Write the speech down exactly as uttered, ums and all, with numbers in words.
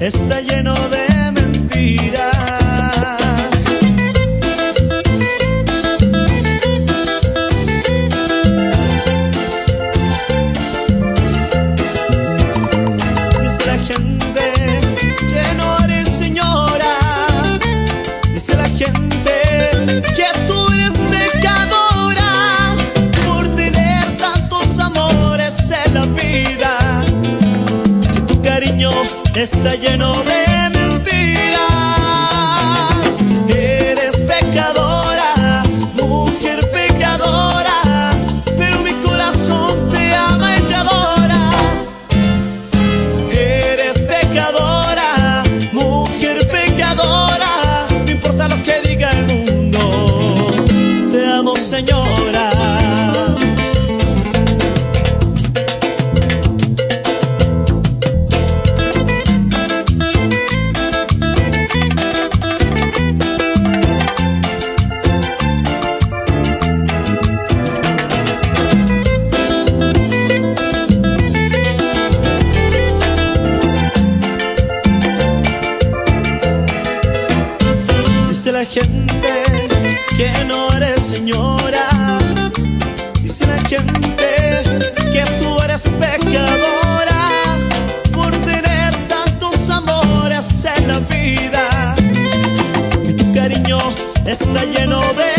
está lleno de mentiras. Dice la gente que no eres señora, dice la gente que tú eres pecadora por tener tantos amores en la vida, que tu cariño está lleno de mentiras. Eres pecadora, mujer pecadora, pero mi corazón te ama y te adora. Eres pecadora, mujer pecadora, no importa lo que diga el mundo, te amo, señora. Dice la gente que no eres señora, dice la gente que tú eres pecadora por tener tantos amores en la vida, que tu cariño está lleno de